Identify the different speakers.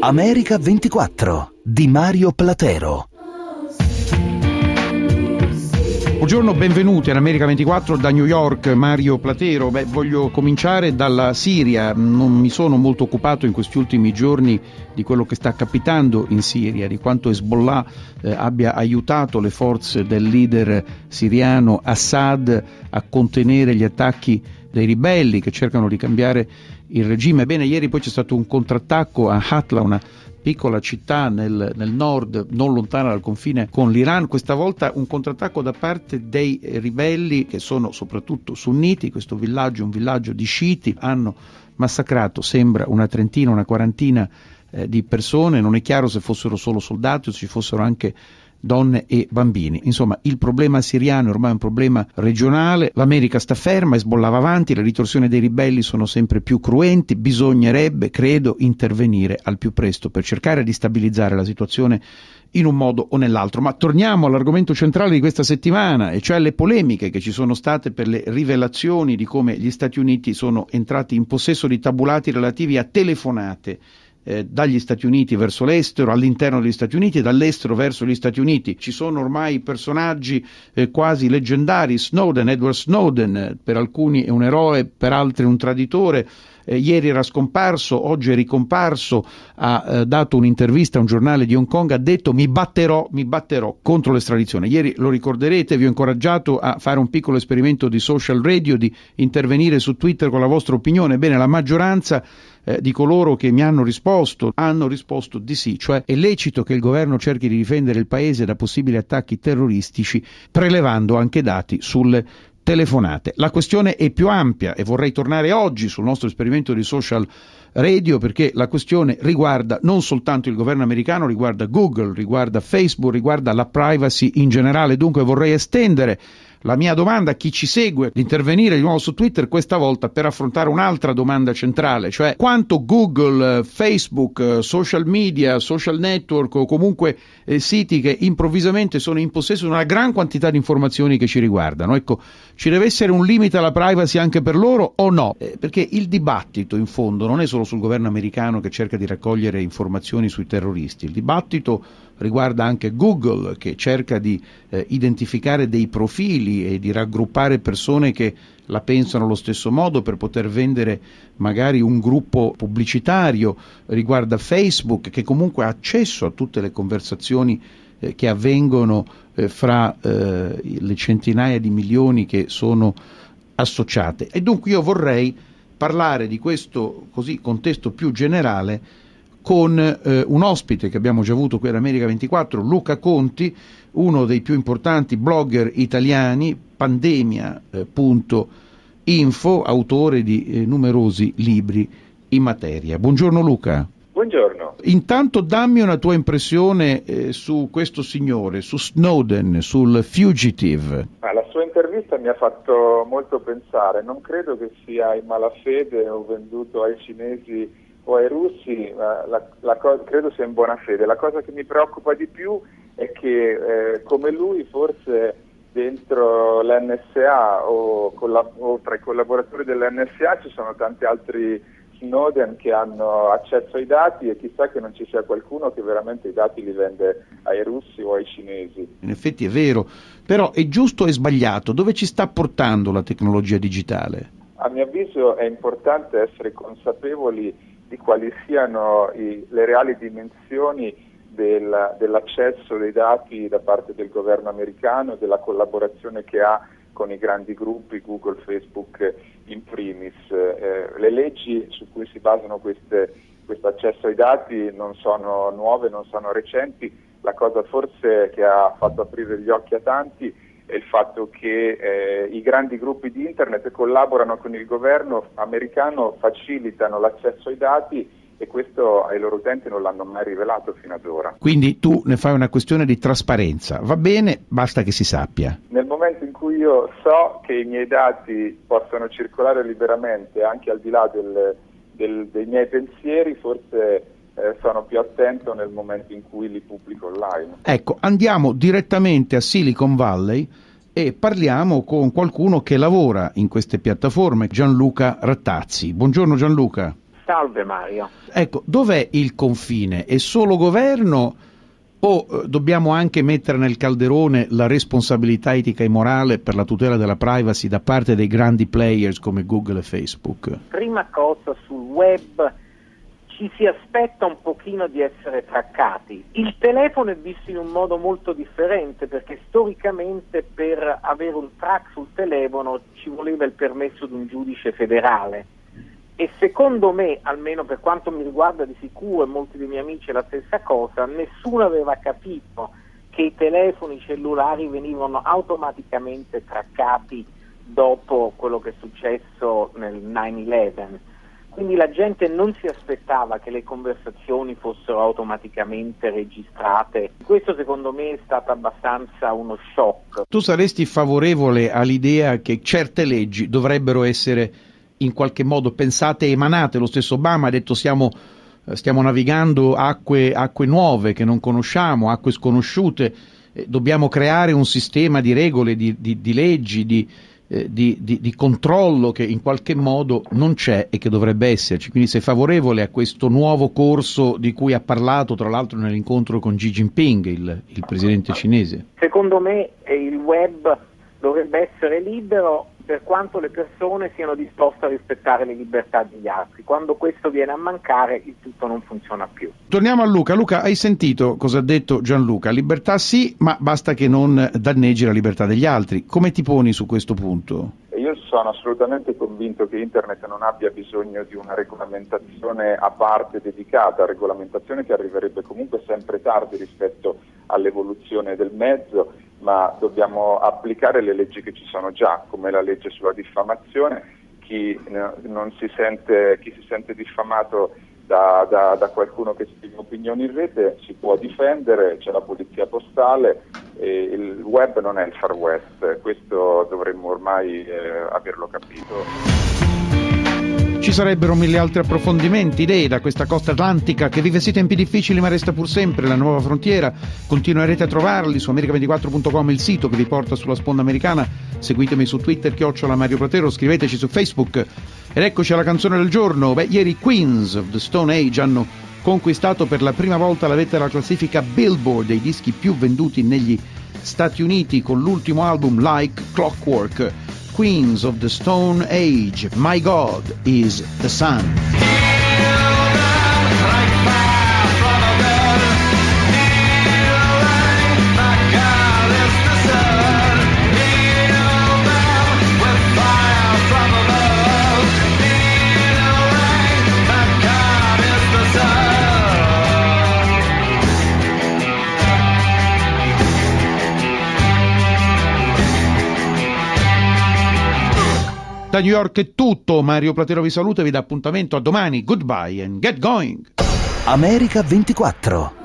Speaker 1: America 24 di Mario Platero.
Speaker 2: Buongiorno, benvenuti ad America 24 da New York, Mario Platero. Voglio cominciare dalla Siria. Non mi sono molto occupato in questi ultimi giorni di quello che sta capitando in Siria, di quanto Hezbollah abbia aiutato le forze del leader siriano Assad a contenere gli attacchi dei ribelli che cercano di cambiare il regime. Ebbene, ieri poi c'è stato un contrattacco a Hatla, una piccola città nel nord, non lontana dal confine con l'Iran, questa volta un contrattacco da parte dei ribelli che sono soprattutto sunniti. Questo villaggio è un villaggio di sciiti, hanno massacrato, sembra una trentina, una quarantina di persone, non è chiaro se fossero solo soldati o se ci fossero anche donne e bambini. Insomma, il problema siriano è ormai un problema regionale, l'America sta ferma, Hezbollah va avanti, le ritorsioni dei ribelli sono sempre più cruenti, bisognerebbe, credo, intervenire al più presto per cercare di stabilizzare la situazione in un modo o nell'altro. Ma torniamo all'argomento centrale di questa settimana, e cioè le polemiche che ci sono state per le rivelazioni di come gli Stati Uniti sono entrati in possesso di tabulati relativi a telefonate dagli Stati Uniti verso l'estero, all'interno degli Stati Uniti e dall'estero verso gli Stati Uniti. Ci sono ormai personaggi quasi leggendari, Edward Snowden, per alcuni è un eroe, per altri un traditore. Ieri era scomparso, oggi è ricomparso, ha dato un'intervista a un giornale di Hong Kong, ha detto mi batterò contro l'estradizione. Ieri, lo ricorderete, vi ho incoraggiato a fare un piccolo esperimento di social radio, di intervenire su Twitter con la vostra opinione. Bene, la maggioranza di coloro che mi hanno risposto di sì, cioè è lecito che il governo cerchi di difendere il paese da possibili attacchi terroristici, prelevando anche dati sulle telefonate. La questione è più ampia e vorrei tornare oggi sul nostro esperimento di social radio, perché la questione riguarda non soltanto il governo americano, riguarda Google, riguarda Facebook, riguarda la privacy in generale. Dunque vorrei estendere la mia domanda a chi ci segue, di intervenire di nuovo su Twitter, questa volta per affrontare un'altra domanda centrale, cioè quanto Google, Facebook, social media, social network o comunque siti che improvvisamente sono in possesso di una gran quantità di informazioni che ci riguardano. Ecco, ci deve essere un limite alla privacy anche per loro o no? Perché il dibattito in fondo non è solo sul governo americano che cerca di raccogliere informazioni sui terroristi, il dibattito riguarda anche Google, che cerca di identificare dei profili e di raggruppare persone che la pensano allo stesso modo per poter vendere magari un gruppo pubblicitario, riguarda Facebook, che comunque ha accesso a tutte le conversazioni che avvengono fra le centinaia di milioni che sono associate. E dunque io vorrei parlare di questo così contesto più generale con un ospite che abbiamo già avuto qui ad America 24, Luca Conti, uno dei più importanti blogger italiani, pandemia.info, autore di numerosi libri in materia. Buongiorno Luca.
Speaker 3: Buongiorno.
Speaker 2: Intanto dammi una tua impressione su questo signore, su Snowden, sul fugitive.
Speaker 3: La sua intervista mi ha fatto molto pensare. Non credo che sia in malafede o venduto ai cinesi o ai russi, ma credo sia in buona fede. La cosa che mi preoccupa di più è che come lui forse dentro l'NSA o tra i collaboratori dell'NSA ci sono tanti altri Snowden che hanno accesso ai dati, e chissà che non ci sia qualcuno che veramente i dati li vende ai russi o ai cinesi.
Speaker 2: In effetti è vero, però è giusto o è sbagliato? Dove ci sta portando la tecnologia digitale?
Speaker 3: A mio avviso è importante essere consapevoli di quali siano le reali dimensioni dell'accesso dei dati da parte del governo americano, della collaborazione che ha con i grandi gruppi, Google, Facebook in primis. Le leggi su cui si basano questo accesso ai dati non sono nuove, non sono recenti. La cosa forse che ha fatto aprire gli occhi a tanti è il fatto che i grandi gruppi di internet collaborano con il governo americano, facilitano l'accesso ai dati, e questo ai loro utenti non l'hanno mai rivelato fino ad ora.
Speaker 2: Quindi tu ne fai una questione di trasparenza, va bene, basta che si sappia.
Speaker 3: Nel momento in cui io so che i miei dati possono circolare liberamente anche al di là dei miei pensieri, forse sono più attento nel momento in cui li pubblico online.
Speaker 2: Ecco, andiamo direttamente a Silicon Valley e parliamo con qualcuno che lavora in queste piattaforme, Gianluca Rattazzi. Buongiorno Gianluca.
Speaker 4: Salve Mario.
Speaker 2: Ecco, dov'è il confine? È solo governo o dobbiamo anche mettere nel calderone la responsabilità etica e morale per la tutela della privacy da parte dei grandi players come Google e Facebook?
Speaker 4: Prima cosa, sul web ci si aspetta un pochino di essere traccati. Il telefono è visto in un modo molto differente, perché storicamente per avere un track sul telefono ci voleva il permesso di un giudice federale. E secondo me, almeno per quanto mi riguarda di sicuro, e molti dei miei amici è la stessa cosa, nessuno aveva capito che i telefoni cellulari venivano automaticamente traccati dopo quello che è successo nel 9/11. Quindi la gente non si aspettava che le conversazioni fossero automaticamente registrate. Questo secondo me è stato abbastanza uno shock.
Speaker 2: Tu saresti favorevole all'idea che certe leggi dovrebbero essere in qualche modo pensate e emanate? Lo stesso Obama ha detto stiamo navigando acque nuove che non conosciamo, acque sconosciute, dobbiamo creare un sistema di regole, di leggi, di controllo che in qualche modo non c'è e che dovrebbe esserci. Quindi sei favorevole a questo nuovo corso di cui ha parlato tra l'altro nell'incontro con Xi Jinping, il presidente cinese?
Speaker 4: Secondo me il web dovrebbe essere libero per quanto le persone siano disposte a rispettare le libertà degli altri. Quando questo viene a mancare, il tutto non funziona più.
Speaker 2: Torniamo a Luca. Luca, hai sentito cosa ha detto Gianluca? Libertà sì, ma basta che non danneggi la libertà degli altri. Come ti poni su questo punto?
Speaker 3: Io sono assolutamente convinto che Internet non abbia bisogno di una regolamentazione a parte dedicata, regolamentazione che arriverebbe comunque sempre tardi rispetto all'evoluzione del mezzo, ma dobbiamo applicare le leggi che ci sono già, come la legge sulla diffamazione. Chi si sente diffamato da qualcuno che esprime opinioni in rete si può difendere, c'è la polizia postale, il web non è il Far West, questo dovremmo ormai averlo capito.
Speaker 2: Ci sarebbero mille altri approfondimenti, idee da questa costa atlantica che vive sì tempi difficili ma resta pur sempre la nuova frontiera. Continuerete a trovarli su america24.com, il sito che vi porta sulla sponda americana. Seguitemi su Twitter @Mario Platero, scriveteci su Facebook. Ed eccoci alla canzone del giorno. Ieri Queens of the Stone Age hanno conquistato per la prima volta la vetta della classifica Billboard dei dischi più venduti negli Stati Uniti con l'ultimo album Like Clockwork. Queens of the Stone Age, My God is the Sun. Da New York è tutto, Mario Platero vi saluta e vi dà appuntamento a domani. Goodbye and get going.
Speaker 1: America 24.